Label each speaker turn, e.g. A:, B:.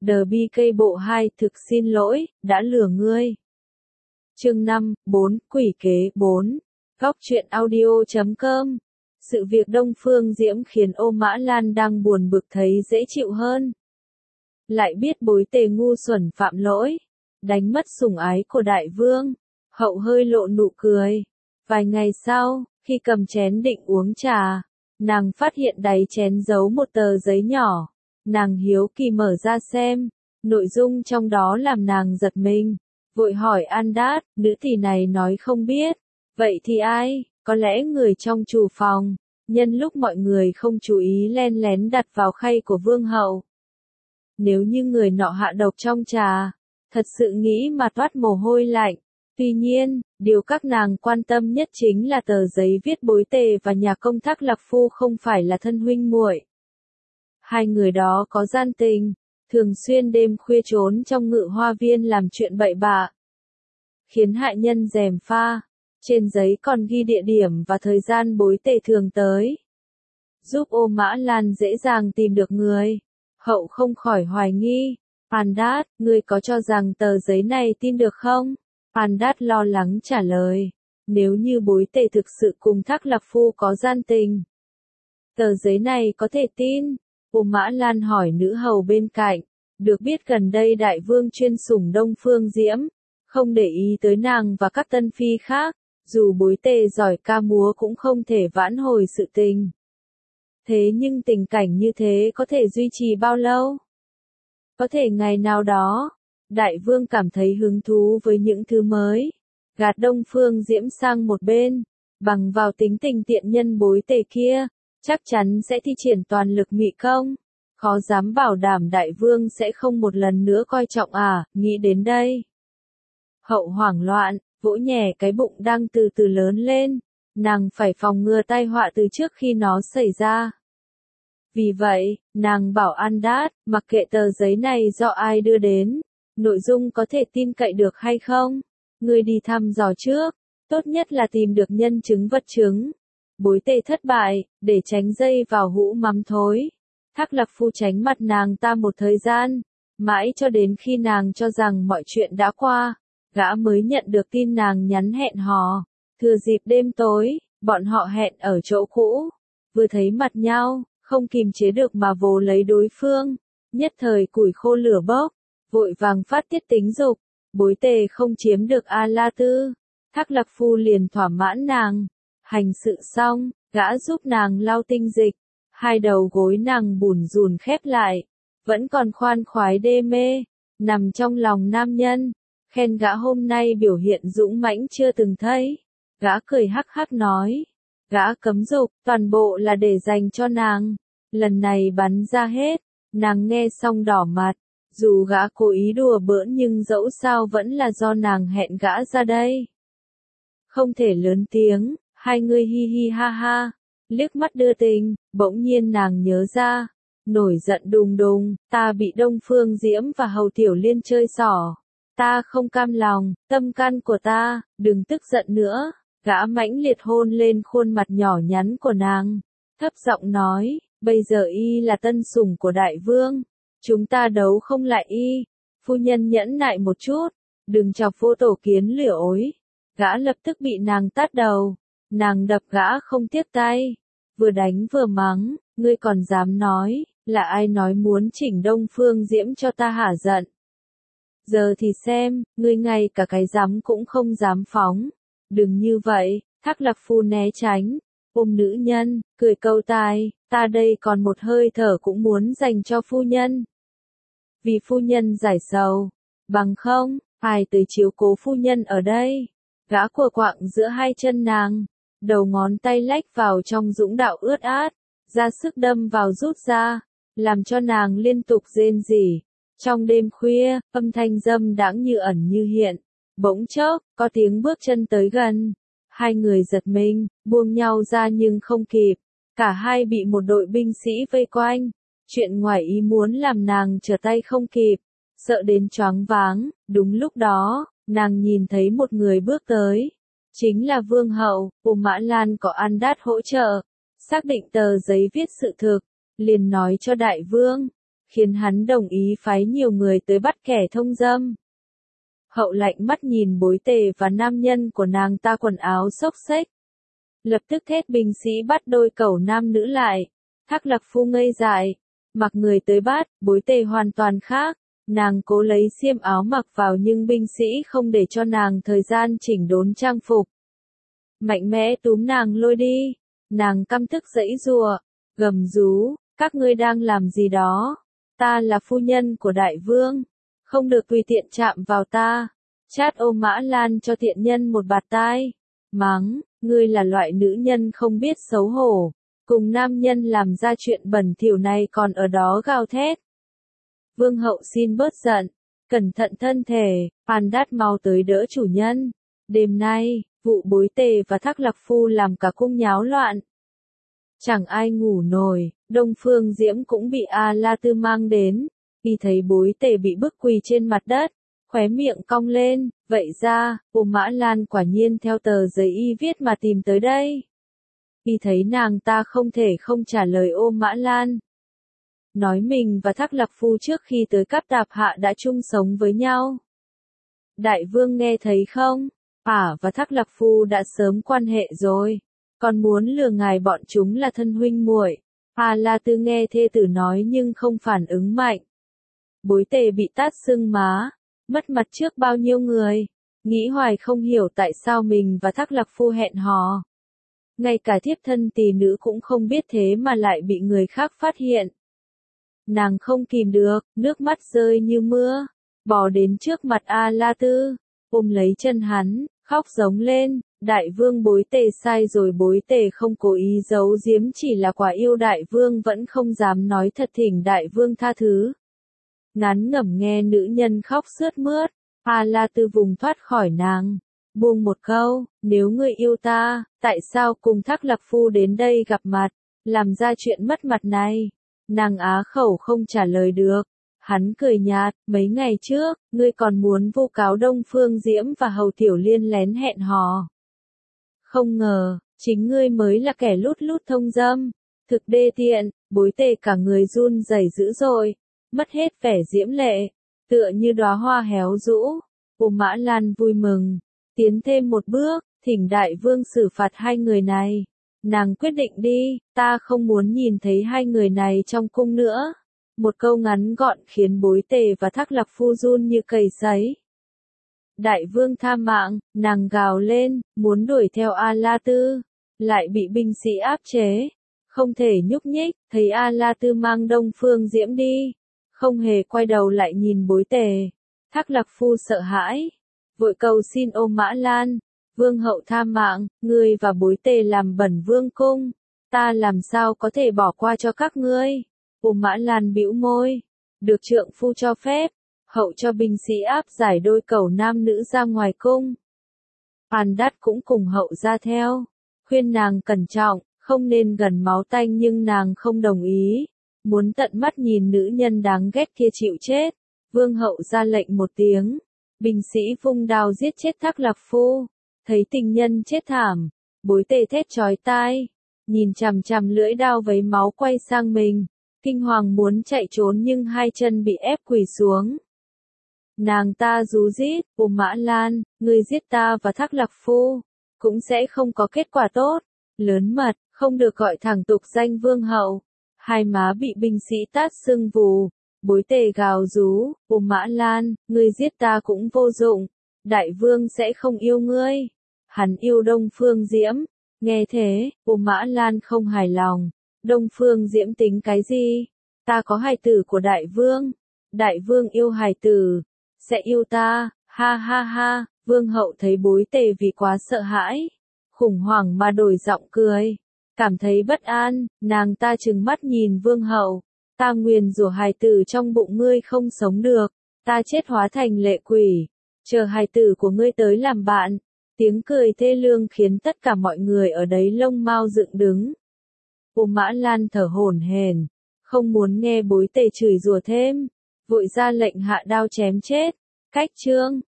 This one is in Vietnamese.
A: DBK bộ 2 thực xin lỗi, đã lừa ngươi. Chương 5, 4, Quỷ kế 4. Góc truyện audio.com. Sự việc Đông Phương Diễm khiến Ô Mã Lan đang buồn bực thấy dễ chịu hơn. Lại biết bối tề ngu xuẩn phạm lỗi, đánh mất sủng ái của đại vương. Hậu hơi lộ nụ cười. Vài ngày sau, khi cầm chén định uống trà, nàng phát hiện đáy chén giấu một tờ giấy nhỏ. Nàng hiếu kỳ mở ra xem, nội dung trong đó làm nàng giật mình. Vội hỏi Andát, nữ tỳ này nói không biết. Vậy thì ai? Có lẽ người trong chủ phòng, nhân lúc mọi người không chú ý len lén đặt vào khay của vương hậu. Nếu như người nọ hạ độc trong trà, thật sự nghĩ mà toát mồ hôi lạnh. Tuy nhiên, điều các nàng quan tâm nhất chính là tờ giấy viết bối tề và nhà công Thác Lạc Phu không phải là thân huynh muội. Hai người đó có gian tình, thường xuyên đêm khuya trốn trong ngự hoa viên làm chuyện bậy bạ, khiến hại nhân gièm pha. Trên giấy còn ghi địa điểm và thời gian bối tề thường tới, giúp Ô Mã Lan dễ dàng tìm được người. Hậu không khỏi hoài nghi, Andát, ngươi có cho rằng tờ giấy này tin được không? Andát lo lắng trả lời, nếu như bối tề thực sự cùng Thác Lạc Phu có gian tình, tờ giấy này có thể tin. Ô Mã Lan hỏi nữ hầu bên cạnh, được biết gần đây đại vương chuyên sủng Đông Phương Diễm, không để ý tới nàng và các tân phi khác, dù bối tề giỏi ca múa cũng không thể vãn hồi sự tình. Thế nhưng tình cảnh như thế có thể duy trì bao lâu? Có thể ngày nào đó, đại vương cảm thấy hứng thú với những thứ mới, gạt Đông Phương Diễm sang một bên, bằng vào tính tình tiện nhân bối tề kia, chắc chắn sẽ thi triển toàn lực mị công. Khó dám bảo đảm đại vương sẽ không một lần nữa coi trọng nghĩ đến đây. Hậu hoảng loạn, vỗ nhẹ cái bụng đang từ từ lớn lên, nàng phải phòng ngừa tai họa từ trước khi nó xảy ra. Vì vậy, nàng bảo Andát, mặc kệ tờ giấy này do ai đưa đến, nội dung có thể tin cậy được hay không, ngươi đi thăm dò trước, tốt nhất là tìm được nhân chứng vật chứng. Bối tề thất bại, để tránh dây vào hũ mắm thối. Thác Lạc Phu tránh mặt nàng ta một thời gian, mãi cho đến khi nàng cho rằng mọi chuyện đã qua, gã mới nhận được tin nàng nhắn hẹn hò. Thừa dịp đêm tối, bọn họ hẹn ở chỗ cũ, vừa thấy mặt nhau, không kìm chế được mà vồ lấy đối phương, nhất thời củi khô lửa bốc, vội vàng phát tiết tính dục. Bối tề không chiếm được A La Tư, Thác Lạc Phu liền thỏa mãn nàng. Hành sự xong, gã giúp nàng lau tinh dịch, hai đầu gối nàng bủn rủn khép lại, vẫn còn khoan khoái đê mê, nằm trong lòng nam nhân, khen gã hôm nay biểu hiện dũng mãnh chưa từng thấy. Gã cười hắc hắc nói, gã cấm dục, toàn bộ là để dành cho nàng, lần này bắn ra hết. Nàng nghe xong đỏ mặt, dù gã cố ý đùa bỡn nhưng dẫu sao vẫn là do nàng hẹn gã ra đây. Không thể lớn tiếng. Hai người hi hi ha ha, liếc mắt đưa tình, bỗng nhiên nàng nhớ ra, nổi giận đùng đùng, ta bị Đông Phương Diễm và Hầu Tiểu Liên chơi xỏ. Ta không cam lòng, tâm can của ta, đừng tức giận nữa. Gã mãnh liệt hôn lên khuôn mặt nhỏ nhắn của nàng, thấp giọng nói, bây giờ y là tân sủng của đại vương, chúng ta đấu không lại y. Phu nhân nhẫn nại một chút, đừng chọc vô tổ kiến lửa ối. Gã lập tức bị nàng tát đầu. Nàng đập gã không tiếc tay, vừa đánh vừa mắng, ngươi còn dám nói, là ai nói muốn chỉnh Đông Phương Diễm cho ta hả giận. Giờ thì xem, ngươi ngay cả cái dám cũng không dám phóng. Đừng như vậy. Thác Lạc Phu né tránh, ôm nữ nhân, cười câu tai, ta đây còn một hơi thở cũng muốn dành cho phu nhân. Vì phu nhân giải sầu, bằng không, ai tới chiếu cố phu nhân ở đây. Gã của quạng giữa hai chân nàng, đầu ngón tay lách vào trong dũng đạo ướt át, ra sức đâm vào rút ra, làm cho nàng liên tục rên rỉ. Trong đêm khuya, âm thanh dâm đãng như ẩn như hiện, bỗng chốc, có tiếng bước chân tới gần. Hai người giật mình, buông nhau ra nhưng không kịp, cả hai bị một đội binh sĩ vây quanh. Chuyện ngoài ý muốn làm nàng trở tay không kịp, sợ đến choáng váng. Đúng lúc đó, nàng nhìn thấy một người bước tới. Chính là vương hậu. Ô Mã Lan có Andát hỗ trợ, xác định tờ giấy viết sự thực, liền nói cho đại vương. khiến hắn đồng ý phái nhiều người tới bắt kẻ thông dâm. Hậu lạnh mắt nhìn Bối Tề và nam nhân của nàng ta quần áo xốc xếch. Lập tức thét binh sĩ bắt đôi cẩu nam nữ lại. Thác Lạc Phu ngây dại, mặc người tới bắt, Bối Tề hoàn toàn khác. Nàng cố lấy xiêm áo mặc vào nhưng binh sĩ không để cho nàng thời gian chỉnh đốn trang phục. Mạnh mẽ túm nàng lôi đi. Nàng căm tức giãy giụa, gầm rú, các ngươi đang làm gì đó? Ta là phu nhân của đại vương, không được tùy tiện chạm vào ta. Chát Ô Mã Lan cho tiện nhân một bạt tai. Mắng, ngươi là loại nữ nhân không biết xấu hổ. Cùng nam nhân làm ra chuyện bẩn thỉu này còn ở đó gào thét. Vương hậu xin bớt giận, cẩn thận thân thể, Phan Đát mau tới đỡ chủ nhân. Đêm nay, vụ Bối Tề và Thác Lạc Phu làm cả cung nháo loạn. Chẳng ai ngủ nổi, Đông Phương Diễm cũng bị A La Tư mang đến. Khi thấy Bối Tề bị bức quỳ trên mặt đất, khóe miệng cong lên, vậy ra, Ô Mã Lan quả nhiên theo tờ giấy y viết mà tìm tới đây. Khi thấy nàng ta không thể không trả lời Ô Mã Lan. Nói mình và Thác Lạc Phu trước khi tới Cáp Đạp Hạ đã chung sống với nhau. Đại vương nghe thấy không? Và Thác Lạc Phu đã sớm quan hệ rồi. Còn muốn lừa ngài bọn chúng là thân huynh muội. A La Tư nghe thê tử nói nhưng không phản ứng mạnh. Bối Tề bị tát sưng má, mất mặt trước bao nhiêu người. Nghĩ hoài không hiểu tại sao mình và Thác Lạc Phu hẹn hò. Ngay cả thiếp thân tỳ nữ cũng không biết thế mà lại bị người khác phát hiện. Nàng không kìm được, nước mắt rơi như mưa, bò đến trước mặt A La Tư, ôm lấy chân hắn, khóc giống lên, đại vương Bối Tề sai rồi. Bối Tề không cố ý giấu giếm, chỉ là quả yêu đại vương vẫn không dám nói thật, thỉnh đại vương tha thứ. Ngắn ngẩm nghe nữ nhân khóc sướt mướt, A La Tư vùng thoát khỏi nàng, buông một câu, nếu ngươi yêu ta, tại sao cùng Thác Lạc Phu đến đây gặp mặt, làm ra chuyện mất mặt này? Nàng á khẩu không trả lời được. Hắn cười nhạt, mấy ngày trước, ngươi còn muốn vu cáo Đông Phương Diễm và Hầu Tiểu Liên lén hẹn hò. Không ngờ, chính ngươi mới là kẻ lút lút thông dâm, thực đê tiện. Bối Tề cả người run rẩy dữ dội, mất hết vẻ diễm lệ, tựa như đóa hoa héo rũ. Ô Mã Lan vui mừng, tiến thêm một bước, thỉnh đại vương xử phạt hai người này. Nàng quyết định đi, ta không muốn nhìn thấy hai người này trong cung nữa. Một câu ngắn gọn khiến Bối Tề và Thác Lạc Phu run như cầy sấy. Đại vương tha mạng, nàng gào lên, muốn đuổi theo A La Tư, lại bị binh sĩ áp chế, không thể nhúc nhích. Thấy A La Tư mang Đông Phương Diễm đi, không hề quay đầu lại nhìn Bối Tề. Thác Lạc Phu sợ hãi, vội cầu xin Ô Mã Lan, vương hậu tha mạng, ngươi và Bối Tề làm bẩn vương cung, ta làm sao có thể bỏ qua cho các ngươi. Ô Mã Lan bĩu môi, được trượng phu cho phép, hậu cho binh sĩ áp giải đôi cẩu nam nữ ra ngoài cung. Phan Đát cũng cùng hậu ra theo, khuyên nàng cẩn trọng, không nên gần máu tanh nhưng nàng không đồng ý, muốn tận mắt nhìn nữ nhân đáng ghét kia chịu chết. Vương hậu ra lệnh một tiếng, binh sĩ vung đao giết chết Thác Lạc Phu. Thấy tình nhân chết thảm, Bối Tề thét chói tai, nhìn chằm chằm lưỡi đao vấy máu quay sang mình, kinh hoàng muốn chạy trốn nhưng hai chân bị ép quỳ xuống. Nàng ta rú rít, Ô Mã Lan, ngươi giết ta và Thác Lạc Phu, cũng sẽ không có kết quả tốt. Lớn mật, không được gọi thẳng tục danh vương hậu. Hai má bị binh sĩ tát sưng vù. Bối Tề gào rú, Ô Mã Lan, ngươi giết ta cũng vô dụng. Đại vương sẽ không yêu ngươi. Hắn yêu Đông Phương Diễm. Nghe thế, Ô Mã Lan không hài lòng. Đông Phương Diễm tính cái gì? Ta có hài tử của đại vương. Đại vương yêu hài tử, sẽ yêu ta, ha ha ha. Vương hậu thấy Bối Tề vì quá sợ hãi, khủng hoảng mà đổi giọng cười. Cảm thấy bất an, nàng ta trừng mắt nhìn vương hậu. Ta nguyền rủa hài tử trong bụng ngươi không sống được. Ta chết hóa thành lệ quỷ. Chờ hài tử của ngươi tới làm bạn. Tiếng cười thê lương khiến tất cả mọi người ở đấy lông mao dựng đứng. Ô Mã Lan thở hổn hển, không muốn nghe Bối Tề chửi rủa thêm, vội ra lệnh hạ đao chém chết. Cách chương